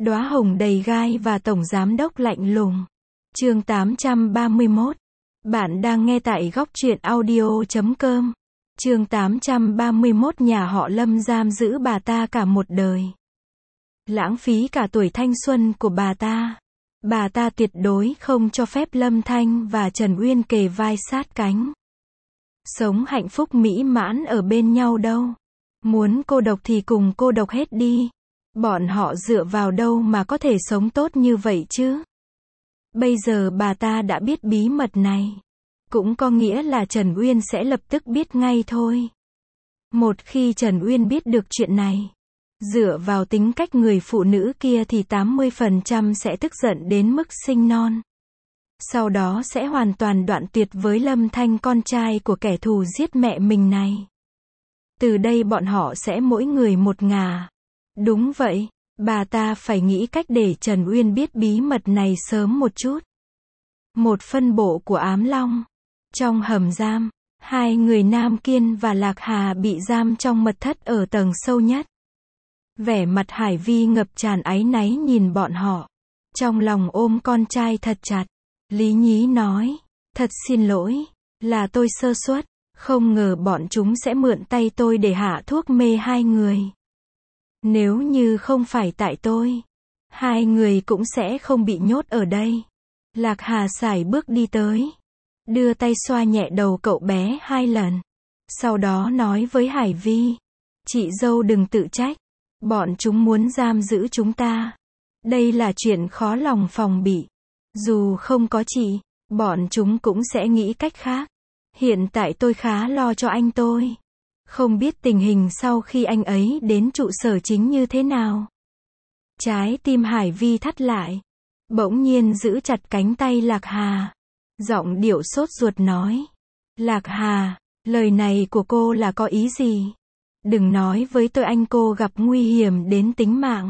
Đóa hồng đầy gai và tổng giám đốc lạnh lùng. Chương 831. Bạn đang nghe tại góc truyện audio.com. Chương 831. Nhà họ Lâm giam giữ bà ta cả một đời. Lãng phí cả tuổi thanh xuân của bà ta. Bà ta tuyệt đối không cho phép Lâm Thanh và Trần Uyên kề vai sát cánh. Sống hạnh phúc mỹ mãn ở bên nhau đâu. Muốn cô độc thì cùng cô độc hết đi. Bọn họ dựa vào đâu mà có thể sống tốt như vậy chứ? Bây giờ bà ta đã biết bí mật này. Cũng có nghĩa là Trần Uyên sẽ lập tức biết ngay thôi. Một khi Trần Uyên biết được chuyện này, dựa vào tính cách người phụ nữ kia thì 80% sẽ tức giận đến mức sinh non. Sau đó sẽ hoàn toàn đoạn tuyệt với Lâm Thanh, con trai của kẻ thù giết mẹ mình này. Từ đây bọn họ sẽ mỗi người một ngả. Đúng vậy, bà ta phải nghĩ cách để Trần Uyên biết bí mật này sớm một chút. Một phân bộ của Ám Long. Trong hầm giam, hai người Nam Kiên và Lạc Hà bị giam trong mật thất ở tầng sâu nhất. Vẻ mặt Hải Vi ngập tràn áy náy nhìn bọn họ. Trong lòng ôm con trai thật chặt. Lý Nhí nói, thật xin lỗi, là tôi sơ suất, không ngờ bọn chúng sẽ mượn tay tôi để hạ thuốc mê hai người. Nếu như không phải tại tôi, hai người cũng sẽ không bị nhốt ở đây. Lạc Hà sải bước đi tới, đưa tay xoa nhẹ đầu cậu bé 2 lần. Sau đó nói với Hải Vi, chị dâu đừng tự trách, bọn chúng muốn giam giữ chúng ta. Đây là chuyện khó lòng phòng bị. Dù không có chị, bọn chúng cũng sẽ nghĩ cách khác. Hiện tại tôi khá lo cho anh tôi. Không biết tình hình sau khi anh ấy đến trụ sở chính như thế nào. Trái tim Hải Vi thắt lại. Bỗng nhiên giữ chặt cánh tay Lạc Hà. Giọng điệu sốt ruột nói. Lạc Hà, lời này của cô là có ý gì? Đừng nói với tôi anh cô gặp nguy hiểm đến tính mạng.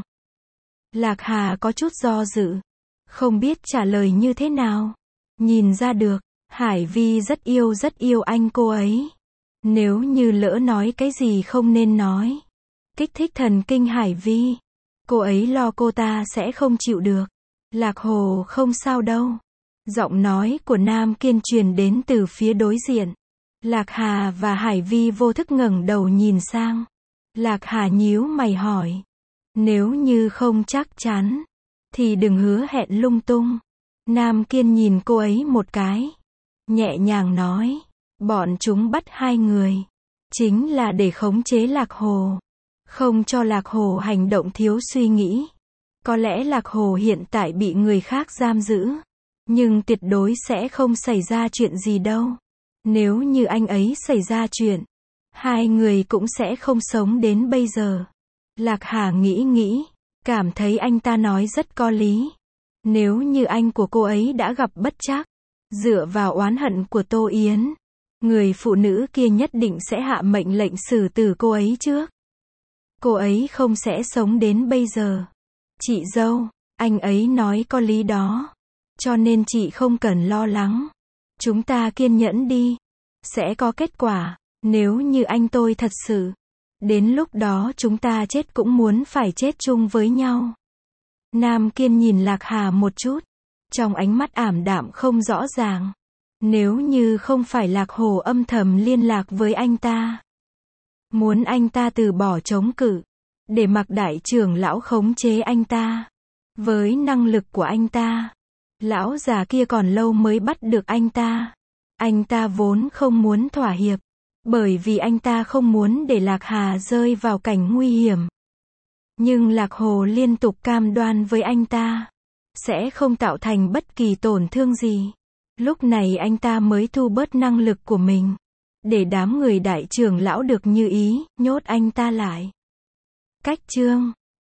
Lạc Hà có chút do dự. Không biết trả lời như thế nào. Nhìn ra được, Hải Vi rất yêu anh cô ấy. Nếu như lỡ nói cái gì không nên nói, kích thích thần kinh Hải Vi, cô ấy lo cô ta sẽ không chịu được. Lạc Hồ không sao đâu. Giọng nói của Nam Kiên truyền đến từ phía đối diện. Lạc Hà và Hải Vi vô thức ngẩng đầu nhìn sang. Lạc Hà nhíu mày hỏi. Nếu như không chắc chắn, thì đừng hứa hẹn lung tung. Nam Kiên nhìn cô ấy một cái. Nhẹ nhàng nói. Bọn chúng bắt hai người. Chính là để khống chế Lạc Hồ. Không cho Lạc Hồ hành động thiếu suy nghĩ. Có lẽ Lạc Hồ hiện tại bị người khác giam giữ. Nhưng tuyệt đối sẽ không xảy ra chuyện gì đâu. Nếu như anh ấy xảy ra chuyện, hai người cũng sẽ không sống đến bây giờ. Lạc Hà nghĩ, cảm thấy anh ta nói rất có lý. Nếu như anh của cô ấy đã gặp bất trắc, dựa vào oán hận của Tô Yến, người phụ nữ kia nhất định sẽ hạ mệnh lệnh xử tử cô ấy trước. Cô ấy không sẽ sống đến bây giờ. Chị dâu, anh ấy nói có lý đó. Cho nên chị không cần lo lắng. Chúng ta kiên nhẫn đi. Sẽ có kết quả. Nếu như anh tôi thật sự, đến lúc đó chúng ta chết cũng muốn phải chết chung với nhau. Nam Kiên nhìn Lạc Hà một chút. Trong ánh mắt ảm đạm không rõ ràng. Nếu như không phải Lạc Hồ âm thầm liên lạc với anh ta, muốn anh ta từ bỏ chống cự, để mặc đại trưởng lão khống chế anh ta. Với năng lực của anh ta, lão già kia còn lâu mới bắt được anh ta. Anh ta vốn không muốn thỏa hiệp, bởi vì anh ta không muốn để Lạc Hà rơi vào cảnh nguy hiểm. Nhưng Lạc Hồ liên tục cam đoan với anh ta, sẽ không tạo thành bất kỳ tổn thương gì. Lúc này anh ta mới thu bớt năng lực của mình, để đám người đại trưởng lão được như ý, nhốt anh ta lại. Cách chương